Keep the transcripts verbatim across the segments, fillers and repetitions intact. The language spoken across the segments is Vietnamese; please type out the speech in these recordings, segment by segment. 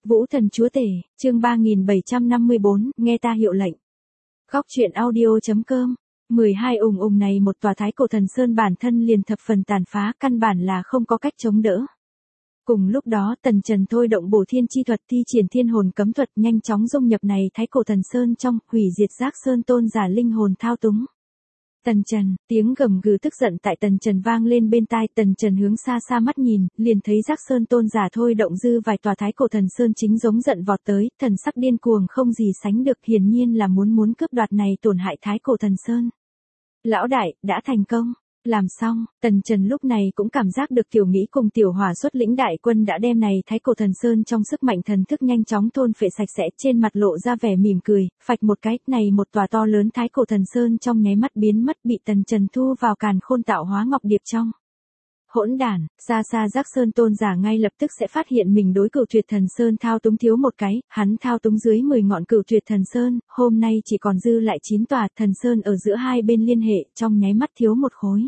Vũ Thần Chúa Tể, chương ba nghìn bảy trăm năm mươi bốn, nghe ta hiệu lệnh. Góc truyện audio.com. mười hai ùng ùng này một tòa thái cổ thần sơn bản thân liền thập phần tàn phá, căn bản là không có cách chống đỡ. Cùng lúc đó Tần Trần thôi động bổ thiên chi thuật thi triển thiên hồn cấm thuật nhanh chóng dung nhập này thái cổ thần sơn trong, hủy diệt Giác Sơn tôn giả linh hồn thao túng. Tần Trần, tiếng gầm gừ tức giận tại Tần Trần vang lên bên tai, Tần Trần hướng xa xa mắt nhìn, liền thấy Giác Sơn tôn giả thôi động dư vài tòa thái cổ thần sơn chính giống giận vọt tới, thần sắc điên cuồng không gì sánh được, hiển nhiên là muốn muốn cướp đoạt này tổn hại thái cổ thần sơn. Lão đại, đã thành công. Làm xong, Tần Trần lúc này cũng cảm giác được Tiểu Mỹ cùng Tiểu Hỏa xuất lĩnh đại quân đã đem này thái cổ thần sơn trong sức mạnh thần thức nhanh chóng thôn phệ sạch sẽ, trên mặt lộ ra vẻ mỉm cười, phạch một cái, này một tòa to lớn thái cổ thần sơn trong nháy mắt biến mất, bị Tần Trần thu vào càn khôn tạo hóa ngọc điệp trong. Hỗn đản, xa xa Giác Sơn tôn giả ngay lập tức sẽ phát hiện mình đối Cửu Tuyệt Thần Sơn thao túng thiếu một cái, hắn thao túng dưới mười ngọn Cửu Tuyệt Thần Sơn, hôm nay chỉ còn dư lại chín tòa thần sơn ở giữa hai bên liên hệ, trong nháy mắt thiếu một khối.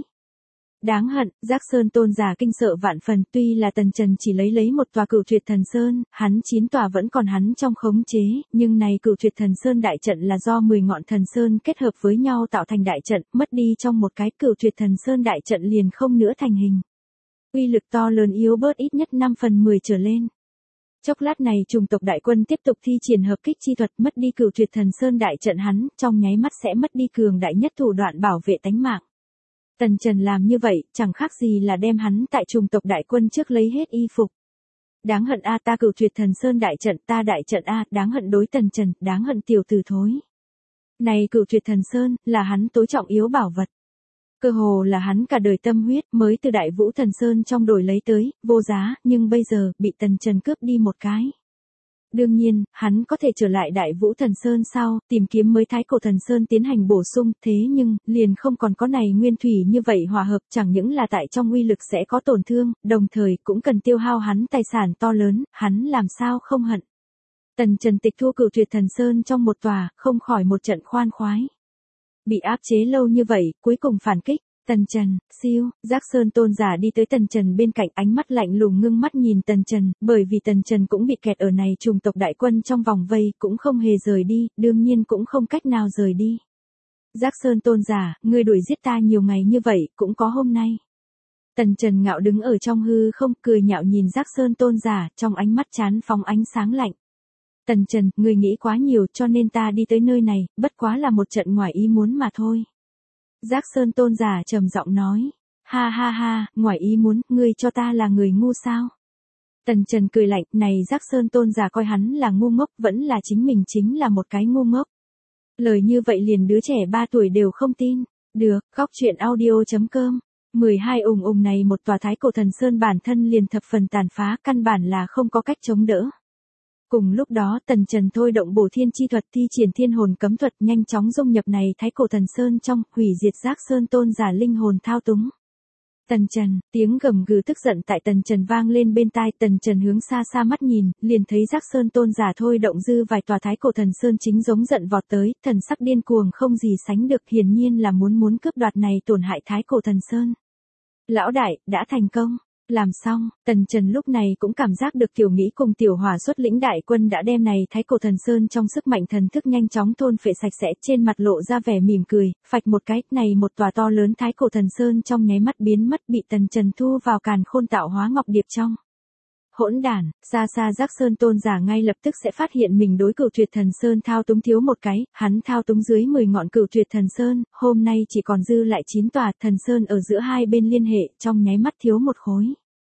Đáng hận, Giác Sơn tôn giả kinh sợ vạn phần, tuy là Tần Trần chỉ lấy lấy một tòa Cửu Tuyệt Thần Sơn, hắn chín tòa vẫn còn hắn trong khống chế, nhưng này Cửu Tuyệt Thần Sơn đại trận là do mười ngọn thần sơn kết hợp với nhau tạo thành đại trận, mất đi trong một cái Cửu Tuyệt Thần Sơn đại trận liền không nữa thành hình. Uy lực to lớn yếu bớt ít nhất năm phần mười trở lên. Chốc lát này trùng tộc đại quân tiếp tục thi triển hợp kích chi thuật, mất đi Cửu Tuyệt Thần Sơn đại trận hắn, trong nháy mắt sẽ mất đi cường đại nhất thủ đoạn bảo vệ tánh mạng. Tần Trần làm như vậy, chẳng khác gì là đem hắn tại trùng tộc đại quân trước lấy hết y phục. Đáng hận a, ta Cửu Tuyệt Thần Sơn đại trận, ta đại trận a, đáng hận đối Tần Trần, đáng hận tiểu tử thối. Này Cửu Tuyệt Thần Sơn, là hắn tối trọng yếu bảo vật. Cơ hồ là hắn cả đời tâm huyết mới từ Đại Vũ Thần Sơn trong đổi lấy tới, vô giá, nhưng bây giờ, bị Tần Trần cướp đi một cái. Đương nhiên, hắn có thể trở lại Đại Vũ Thần Sơn sau, tìm kiếm mới thái cổ thần Sơn tiến hành bổ sung, thế nhưng, liền không còn có này nguyên thủy như vậy hòa hợp, chẳng những là tại trong uy lực sẽ có tổn thương, đồng thời cũng cần tiêu hao hắn tài sản to lớn, hắn làm sao không hận. Tần Trần tịch thu Cửu Tuyệt Thần Sơn trong một tòa, không khỏi một trận khoan khoái. Bị áp chế lâu như vậy, cuối cùng phản kích. Tần Trần, siêu, Giác Sơn tôn giả đi tới Tần Trần bên cạnh, ánh mắt lạnh lùng ngưng mắt nhìn Tần Trần, bởi vì Tần Trần cũng bị kẹt ở này trùng tộc đại quân trong vòng vây, cũng không hề rời đi, đương nhiên cũng không cách nào rời đi. Giác Sơn tôn giả, ngươi đuổi giết ta nhiều ngày như vậy, cũng có hôm nay. Tần Trần ngạo đứng ở trong hư không, cười nhạo nhìn Giác Sơn tôn giả, trong ánh mắt chán phóng ánh sáng lạnh. Tần Trần, ngươi nghĩ quá nhiều cho nên ta đi tới nơi này, bất quá là một trận ngoài ý muốn mà thôi. Giác Sơn tôn giả trầm giọng nói, ha ha ha, ngoài ý muốn, ngươi cho ta là người ngu sao? Tần Trần cười lạnh, này Giác Sơn tôn giả coi hắn là ngu ngốc, vẫn là chính mình chính là một cái ngu ngốc. Lời như vậy liền đứa trẻ ba tuổi đều không tin. Được, góc truyện audio.com. mười hai ùng ùng này một tòa thái cổ thần sơn bản thân liền thập phần tàn phá, căn bản là không có cách chống đỡ. Cùng lúc đó Tần Trần thôi động bổ thiên chi thuật thi triển thiên hồn cấm thuật nhanh chóng dung nhập này thái cổ thần sơn trong, hủy diệt Giác Sơn tôn giả linh hồn thao túng. Tần Trần, tiếng gầm gừ tức giận tại Tần Trần vang lên bên tai, Tần Trần hướng xa xa mắt nhìn, liền thấy Giác Sơn tôn giả thôi động dư vài tòa thái cổ thần sơn chính giống giận vọt tới, thần sắc điên cuồng không gì sánh được, hiển nhiên là muốn muốn cướp đoạt này tổn hại thái cổ thần sơn. Lão đại, đã thành công. Làm xong, Tần Trần lúc này cũng cảm giác được Tiểu Mỹ cùng Tiểu Hỏa xuất lĩnh đại quân đã đem này thái cổ thần sơn trong sức mạnh thần thức nhanh chóng thôn phệ sạch sẽ, trên mặt lộ ra vẻ mỉm cười, phạch một cái, này một tòa to lớn thái cổ thần sơn trong nháy mắt biến mất, bị Tần Trần thu vào càn khôn tạo hóa ngọc điệp trong. Hỗn đản, xa xa Giác Sơn tôn giả ngay lập tức sẽ phát hiện mình đối Cửu Tuyệt Thần Sơn thao túng thiếu một cái, hắn thao túng dưới mười ngọn Cửu Tuyệt Thần Sơn, hôm nay chỉ còn dư lại chín tòa thần sơn ở giữa hai bên liên hệ, trong nháy mắt thiếu một khối.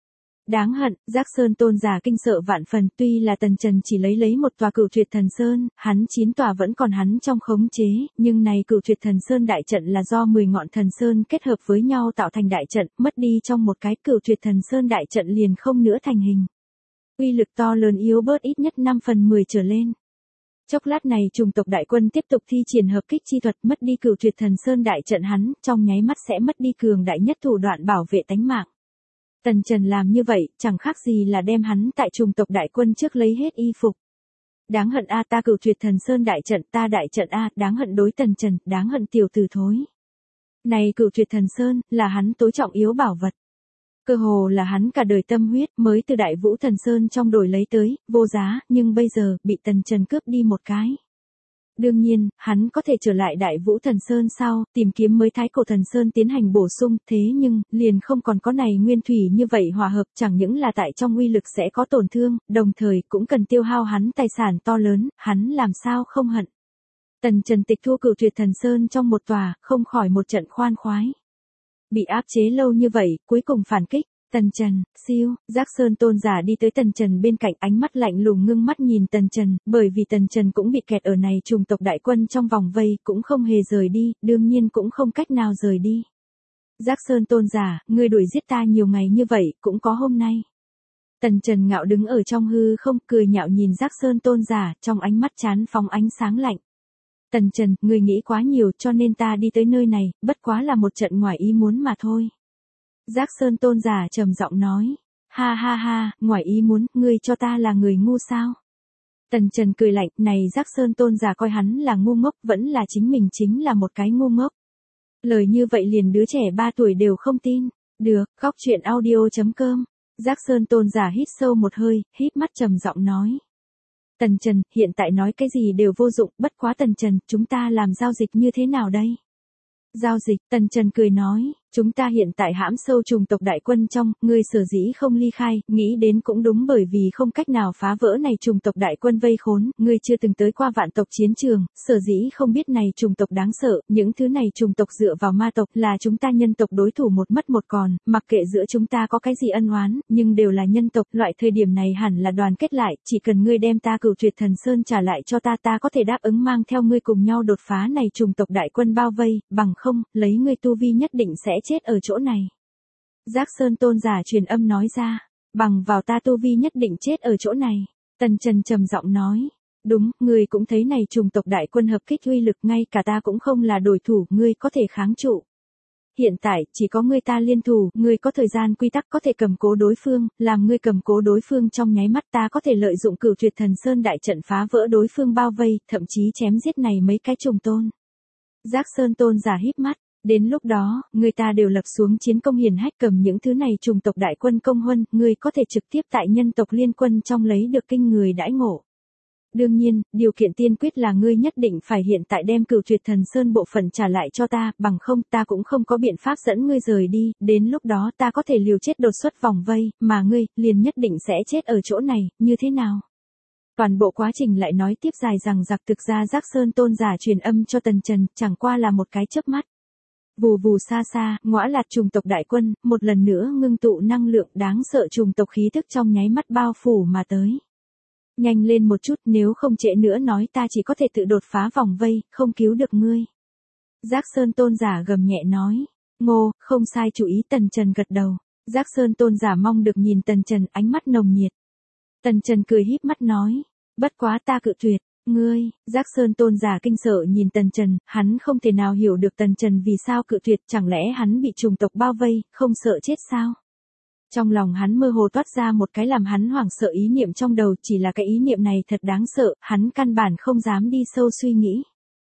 Đáng hận, Giác Sơn tôn giả kinh sợ vạn phần, tuy là Tần Trần chỉ lấy lấy một tòa Cửu Tuyệt Thần Sơn, hắn chín tòa vẫn còn hắn trong khống chế, nhưng này Cửu Tuyệt Thần Sơn đại trận là do mười ngọn thần sơn kết hợp với nhau tạo thành đại trận, mất đi trong một cái Cửu Tuyệt Thần Sơn đại trận liền không nữa thành hình. Uy lực to lớn yếu bớt ít nhất năm phần mười trở lên. Chốc lát này trùng tộc đại quân tiếp tục thi triển hợp kích chi thuật, mất đi Cửu Tuyệt Thần Sơn đại trận hắn, trong nháy mắt sẽ mất đi cường đại nhất thủ đoạn bảo vệ tánh mạng. Tần Trần làm như vậy, chẳng khác gì là đem hắn tại trùng tộc đại quân trước lấy hết y phục. Đáng hận a, ta Cửu Tuyệt Thần Sơn đại trận, ta đại trận a, đáng hận đối Tần Trần, đáng hận tiểu tử thối. Này Cửu Tuyệt Thần Sơn, là hắn tối trọng yếu bảo vật. Cơ hồ là hắn cả đời tâm huyết mới từ Đại Vũ Thần Sơn trong đổi lấy tới, vô giá, nhưng bây giờ, bị Tần Trần cướp đi một cái. Đương nhiên, hắn có thể trở lại Đại Vũ Thần Sơn sau, tìm kiếm mới Thái Cổ Thần Sơn tiến hành bổ sung, thế nhưng, liền không còn có này nguyên thủy như vậy hòa hợp, chẳng những là tại trong uy lực sẽ có tổn thương, đồng thời cũng cần tiêu hao hắn tài sản to lớn, hắn làm sao không hận. Tần Trần tịch thu Cửu Tuyệt Thần Sơn trong một tòa, không khỏi một trận khoan khoái. Bị áp chế lâu như vậy, cuối cùng phản kích. Tần Trần, siêu, Giác Sơn Tôn giả đi tới Tần Trần bên cạnh, ánh mắt lạnh lùng ngưng mắt nhìn Tần Trần, bởi vì Tần Trần cũng bị kẹt ở này trùng tộc đại quân trong vòng vây, cũng không hề rời đi, đương nhiên cũng không cách nào rời đi. Giác Sơn Tôn giả, ngươi đuổi giết ta nhiều ngày như vậy, cũng có hôm nay. Tần Trần ngạo đứng ở trong hư không, cười nhạo nhìn Giác Sơn Tôn giả, trong ánh mắt chán phóng ánh sáng lạnh. Tần Trần, ngươi nghĩ quá nhiều cho nên ta đi tới nơi này, bất quá là một trận ngoài ý muốn mà thôi. Giác Sơn Tôn giả trầm giọng nói, ha ha ha, ngoài ý muốn, ngươi cho ta là người ngu sao? Tần Trần cười lạnh, này Giác Sơn Tôn giả coi hắn là ngu ngốc, vẫn là chính mình chính là một cái ngu ngốc. Lời như vậy liền đứa trẻ ba tuổi đều không tin. Được, Góc Truyện Audio chấm com. Giác Sơn Tôn giả hít sâu một hơi, híp mắt trầm giọng nói. Tần Trần, hiện tại nói cái gì đều vô dụng, bất quá Tần Trần, chúng ta làm giao dịch như thế nào đây? Giao dịch, Tần Trần cười nói, chúng ta hiện tại hãm sâu trùng tộc đại quân trong, ngươi sở dĩ không ly khai, nghĩ đến cũng đúng bởi vì không cách nào phá vỡ này trùng tộc đại quân vây khốn, ngươi chưa từng tới qua vạn tộc chiến trường, sở dĩ không biết này trùng tộc đáng sợ, những thứ này trùng tộc dựa vào ma tộc là chúng ta nhân tộc đối thủ một mất một còn, mặc kệ giữa chúng ta có cái gì ân oán, nhưng đều là nhân tộc, loại thời điểm này hẳn là đoàn kết lại, chỉ cần ngươi đem ta Cửu Tuyệt Thần Sơn trả lại cho ta, ta có thể đáp ứng mang theo ngươi cùng nhau đột phá này trùng tộc đại quân bao vây, bằng không, lấy ngươi tu vi nhất định sẽ chết ở chỗ này. Giác Sơn Tôn giả truyền âm nói ra, bằng vào ta tu vi nhất định chết ở chỗ này. Tần Trần trầm giọng nói, đúng, ngươi cũng thấy này trùng tộc đại quân hợp kích uy lực, ngay cả ta cũng không là đối thủ, ngươi có thể kháng trụ. Hiện tại, chỉ có ngươi ta liên thủ, ngươi có thời gian quy tắc có thể cầm cố đối phương, làm ngươi cầm cố đối phương trong nháy mắt, ta có thể lợi dụng Cửu Tuyệt Thần Sơn đại trận phá vỡ đối phương bao vây, thậm chí chém giết này mấy cái trùng tôn. Giác Sơn Tôn giả híp mắt, đến lúc đó, người ta đều lập xuống chiến công hiển hách, cầm những thứ này trùng tộc đại quân công huân, ngươi có thể trực tiếp tại nhân tộc liên quân trong lấy được kinh người đãi ngộ. Đương nhiên, điều kiện tiên quyết là ngươi nhất định phải hiện tại đem Cửu Tuyệt Thần Sơn bộ phận trả lại cho ta, bằng không ta cũng không có biện pháp dẫn ngươi rời đi, đến lúc đó ta có thể liều chết đột xuất vòng vây, mà ngươi, liền nhất định sẽ chết ở chỗ này, như thế nào? Toàn bộ quá trình lại nói tiếp dài rằng giặc, thực ra Giác Sơn Tôn giả truyền âm cho Tần Trần, chẳng qua là một cái chớp mắt. Vù vù xa xa, ngõa lạt trùng tộc đại quân, một lần nữa ngưng tụ năng lượng đáng sợ trùng tộc khí thức trong nháy mắt bao phủ mà tới. Nhanh lên một chút, nếu không trễ nữa nói ta chỉ có thể tự đột phá vòng vây, không cứu được ngươi. Giác Sơn Tôn giả gầm nhẹ nói. Ngô, không sai chủ ý. Tần Trần gật đầu. Giác Sơn Tôn giả mong được nhìn Tần Trần, ánh mắt nồng nhiệt. Tần Trần cười híp mắt nói. Bất quá ta cự tuyệt. Ngươi, Giác Sơn Tôn giả kinh sợ nhìn Tần Trần, hắn không thể nào hiểu được Tần Trần vì sao cự tuyệt, chẳng lẽ hắn bị trùng tộc bao vây, không sợ chết sao? Trong lòng hắn mơ hồ toát ra một cái làm hắn hoảng sợ ý niệm trong đầu, chỉ là cái ý niệm này thật đáng sợ, hắn căn bản không dám đi sâu suy nghĩ.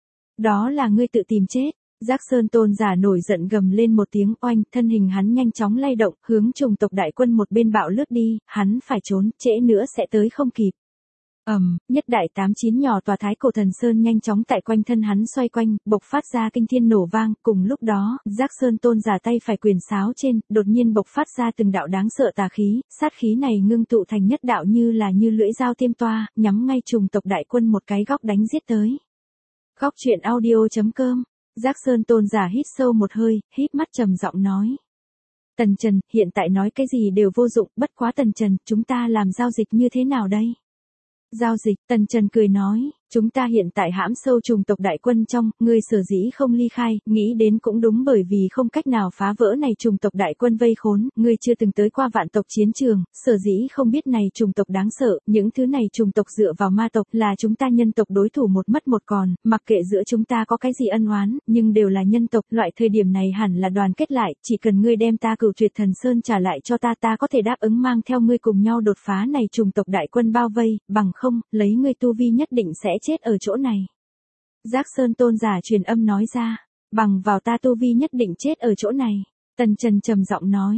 Đó là ngươi tự tìm chết. Giác Sơn Tôn giả nổi giận gầm lên một tiếng, oanh, thân hình hắn nhanh chóng lay động, hướng trùng tộc đại quân một bên bạo lướt đi, hắn phải trốn, trễ nữa sẽ tới không kịp. Ầm, um, nhất đại tám chín nhỏ tòa Thái Cổ Thần Sơn nhanh chóng tại quanh thân hắn xoay quanh, bộc phát ra kinh thiên nổ vang, cùng lúc đó, Giác Sơn Tôn giả tay phải quyền sáo trên, đột nhiên bộc phát ra từng đạo đáng sợ tà khí, sát khí này ngưng tụ thành nhất đạo như là như lưỡi dao tiêm toa, nhắm ngay trùng tộc đại quân một cái góc đánh giết tới. Góc Truyện Audio chấm com. Giác Sơn Tôn giả hít sâu một hơi, híp mắt trầm giọng nói. Tần Trần, hiện tại nói cái gì đều vô dụng, bất quá Tần Trần, chúng ta làm giao dịch như thế nào đây? Giao dịch, Tần Trần cười nói, chúng ta hiện tại hãm sâu trùng tộc đại quân trong, ngươi sở dĩ không ly khai, nghĩ đến cũng đúng bởi vì không cách nào phá vỡ này trùng tộc đại quân vây khốn, ngươi chưa từng tới qua vạn tộc chiến trường, sở dĩ không biết này trùng tộc đáng sợ, những thứ này trùng tộc dựa vào ma tộc là chúng ta nhân tộc đối thủ một mất một còn, mặc kệ giữa chúng ta có cái gì ân oán, nhưng đều là nhân tộc, loại thời điểm này hẳn là đoàn kết lại, chỉ cần ngươi đem ta Cửu Tuyệt Thần Sơn trả lại cho ta, ta có thể đáp ứng mang theo ngươi cùng nhau đột phá này trùng tộc đại quân bao vây, bằng không, lấy ngươi tu vi nhất định sẽ chết ở chỗ này. Giác Sơn Tôn giả truyền âm nói ra, bằng vào ta tu vi nhất định chết ở chỗ này. Tần Trần trầm giọng nói,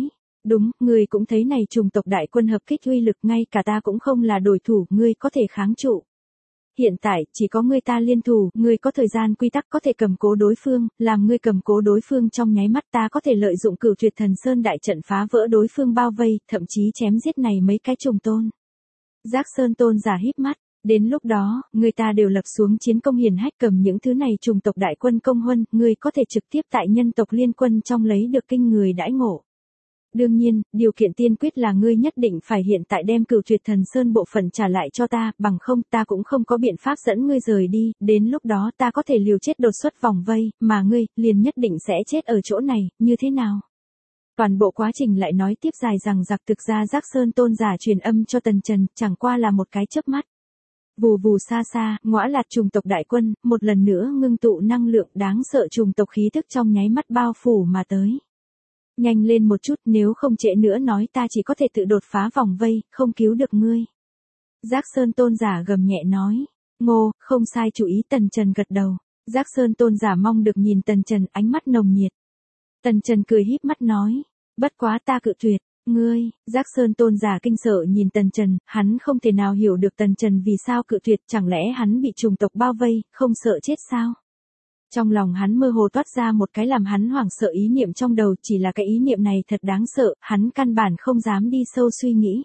Đúng, ngươi cũng thấy này trùng tộc đại quân hợp kích uy lực, ngay cả ta cũng không là đối thủ, ngươi có thể kháng trụ. Hiện tại, chỉ có ngươi ta liên thủ, ngươi có thời gian quy tắc có thể cầm cố đối phương, làm ngươi cầm cố đối phương trong nháy mắt, ta có thể lợi dụng Cửu Tuyệt Thần Sơn đại trận phá vỡ đối phương bao vây, thậm chí chém giết này mấy cái trùng tôn. Giác Sơn tôn giả híp mắt, đến lúc đó, người ta đều lập xuống chiến công hiển hách, cầm những thứ này trùng tộc đại quân công huân, ngươi có thể trực tiếp tại nhân tộc liên quân trong lấy được kinh người đãi ngộ. Đương nhiên, điều kiện tiên quyết là ngươi nhất định phải hiện tại đem Cửu Tuyệt Thần Sơn bộ phận trả lại cho ta, bằng không ta cũng không có biện pháp dẫn ngươi rời đi, đến lúc đó ta có thể liều chết đột xuất vòng vây, mà ngươi, liền nhất định sẽ chết ở chỗ này, như thế nào? Toàn bộ quá trình lại nói tiếp dài rằng giặc, thực ra Giác Sơn tôn giả truyền âm cho Tần Trần, chẳng qua là một cái chớp mắt. Vù vù xa xa, ngõa lạt trùng tộc đại quân, một lần nữa ngưng tụ năng lượng đáng sợ trùng tộc khí thức trong nháy mắt bao phủ mà tới. Nhanh lên một chút, nếu không trễ nữa nói ta chỉ có thể tự đột phá vòng vây, không cứu được ngươi. Giác Sơn tôn giả gầm nhẹ nói. Ngô, không sai chú ý. Tần Trần gật đầu. Giác Sơn tôn giả mong được nhìn Tần Trần, ánh mắt nồng nhiệt. Tần Trần cười híp mắt nói. Bất quá ta cự tuyệt. Ngươi, Giác Sơn tôn giả kinh sợ nhìn Tần Trần, hắn không thể nào hiểu được Tần Trần vì sao cự tuyệt, chẳng lẽ hắn bị trùng tộc bao vây, không sợ chết sao? Trong lòng hắn mơ hồ toát ra một cái làm hắn hoảng sợ ý niệm trong đầu, chỉ là cái ý niệm này thật đáng sợ, hắn căn bản không dám đi sâu suy nghĩ.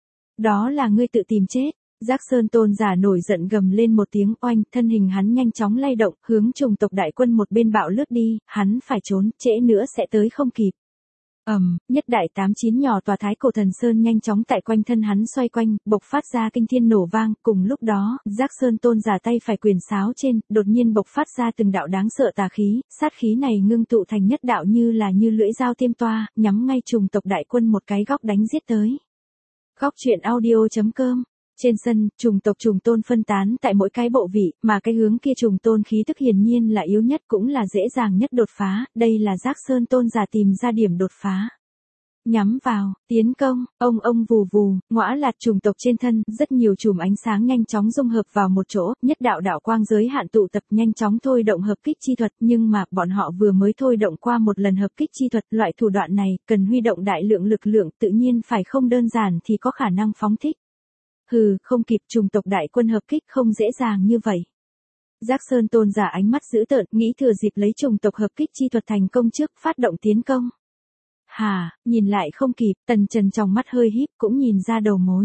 Đó là ngươi tự tìm chết. Giác Sơn tôn giả nổi giận gầm lên một tiếng, oanh, thân hình hắn nhanh chóng lay động, hướng trùng tộc đại quân một bên bạo lướt đi, hắn phải trốn, trễ nữa sẽ tới không kịp. Ầm, um, nhất đại tám chín nhỏ tòa thái cổ thần sơn nhanh chóng tại quanh thân hắn xoay quanh, bộc phát ra kinh thiên nổ vang, cùng lúc đó, Giác Sơn tôn giả tay phải quyền sáo trên, đột nhiên bộc phát ra từng đạo đáng sợ tà khí, sát khí này ngưng tụ thành nhất đạo như là như lưỡi dao tiêm toa, nhắm ngay trùng tộc đại quân một cái góc đánh giết tới. Góc truyện audio chấm com. Trên sân, trùng tộc trùng tôn phân tán tại mỗi cái bộ vị, mà cái hướng kia trùng tôn khí tức hiển nhiên là yếu nhất cũng là dễ dàng nhất đột phá, đây là Giác Sơn tôn giả tìm ra điểm đột phá. Nhắm vào, tiến công, ông ông vù vù, ngõa lạt trùng tộc trên thân, rất nhiều chùm ánh sáng nhanh chóng dung hợp vào một chỗ, nhất đạo đạo quang giới hạn tụ tập nhanh chóng thôi động hợp kích chi thuật, nhưng mà, bọn họ vừa mới thôi động qua một lần hợp kích chi thuật, loại thủ đoạn này, cần huy động đại lượng lực lượng, tự nhiên phải không đơn giản thì có khả năng phóng thích. Hừ, không kịp, trùng tộc đại quân hợp kích không dễ dàng như vậy. Giác Sơn tôn giả ánh mắt dữ tợn, nghĩ thừa dịp lấy trùng tộc hợp kích chi thuật thành công trước, phát động tiến công. Hà, nhìn lại không kịp, Tần Trần trong mắt hơi híp cũng nhìn ra đầu mối.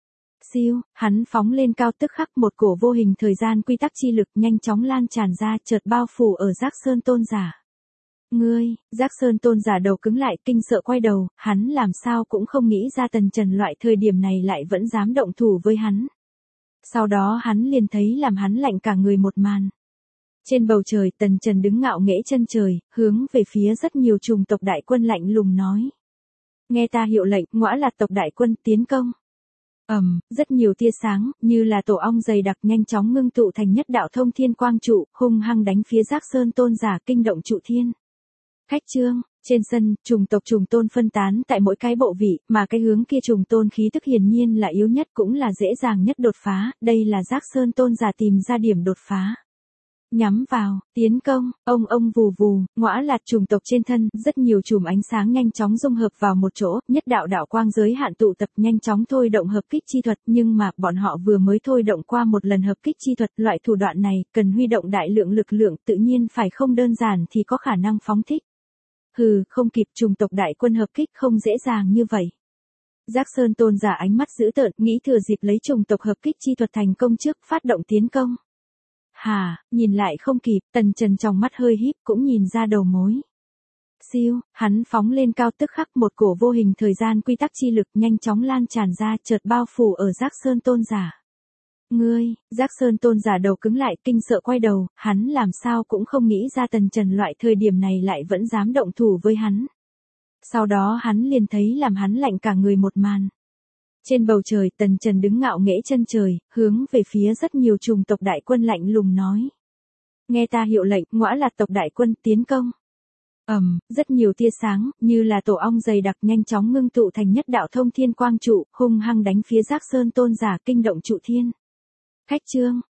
Siêu, hắn phóng lên cao, tức khắc một cổ vô hình thời gian quy tắc chi lực nhanh chóng lan tràn ra, chợt bao phủ ở Giác Sơn tôn giả. Ngươi, Giác Sơn tôn giả đầu cứng lại, kinh sợ quay đầu, hắn làm sao cũng không nghĩ ra Tần Trần loại thời điểm này lại vẫn dám động thủ với hắn. Sau đó hắn liền thấy làm hắn lạnh cả người một màn. Trên bầu trời, Tần Trần đứng ngạo nghễ chân trời, hướng về phía rất nhiều trùng tộc đại quân lạnh lùng nói. Nghe ta hiệu lệnh, ngõa lạt tộc đại quân tiến công. Ầm, um, rất nhiều tia sáng, như là tổ ong dày đặc nhanh chóng ngưng tụ thành nhất đạo thông thiên quang trụ, hung hăng đánh phía Giác Sơn tôn giả, kinh động trụ thiên. Khách trương, trên sân, trùng tộc trùng tôn phân tán tại mỗi cái bộ vị, mà cái hướng kia trùng tôn khí tức hiển nhiên là yếu nhất cũng là dễ dàng nhất đột phá, đây là Giác Sơn tôn giả tìm ra điểm đột phá. Nhắm vào, tiến công, ông ông vù vù, ngõa lạt trùng tộc trên thân, rất nhiều chùm ánh sáng nhanh chóng dung hợp vào một chỗ, nhất đạo đạo quang giới hạn tụ tập nhanh chóng thôi động hợp kích chi thuật, nhưng mà, bọn họ vừa mới thôi động qua một lần hợp kích chi thuật, loại thủ đoạn này, cần huy động đại lượng lực lượng, tự nhiên phải không đơn giản thì có khả năng phóng thích. Hừ, không kịp, trùng tộc đại quân hợp kích không dễ dàng như vậy. Giác Sơn tôn giả ánh mắt dữ tợn, nghĩ thừa dịp lấy trùng tộc hợp kích chi thuật thành công trước, phát động tiến công. Hà, nhìn lại không kịp, Tần Trần trong mắt hơi híp cũng nhìn ra đầu mối. Siêu, hắn phóng lên cao, tức khắc một cổ vô hình thời gian quy tắc chi lực nhanh chóng lan tràn ra, chợt bao phủ ở Giác Sơn tôn giả. Ngươi, Giác Sơn tôn giả đầu cứng lại, kinh sợ quay đầu, hắn làm sao cũng không nghĩ ra Tần Trần loại thời điểm này lại vẫn dám động thủ với hắn. Sau đó hắn liền thấy làm hắn lạnh cả người một màn. Trên bầu trời, Tần Trần đứng ngạo nghễ chân trời, hướng về phía rất nhiều trùng tộc đại quân lạnh lùng nói. Nghe ta hiệu lệnh, ngõa lạt tộc đại quân tiến công. Ầm, um, rất nhiều tia sáng, như là tổ ong dày đặc nhanh chóng ngưng tụ thành nhất đạo thông thiên quang trụ, hung hăng đánh phía Giác Sơn tôn giả, kinh động trụ thiên. Khách trương,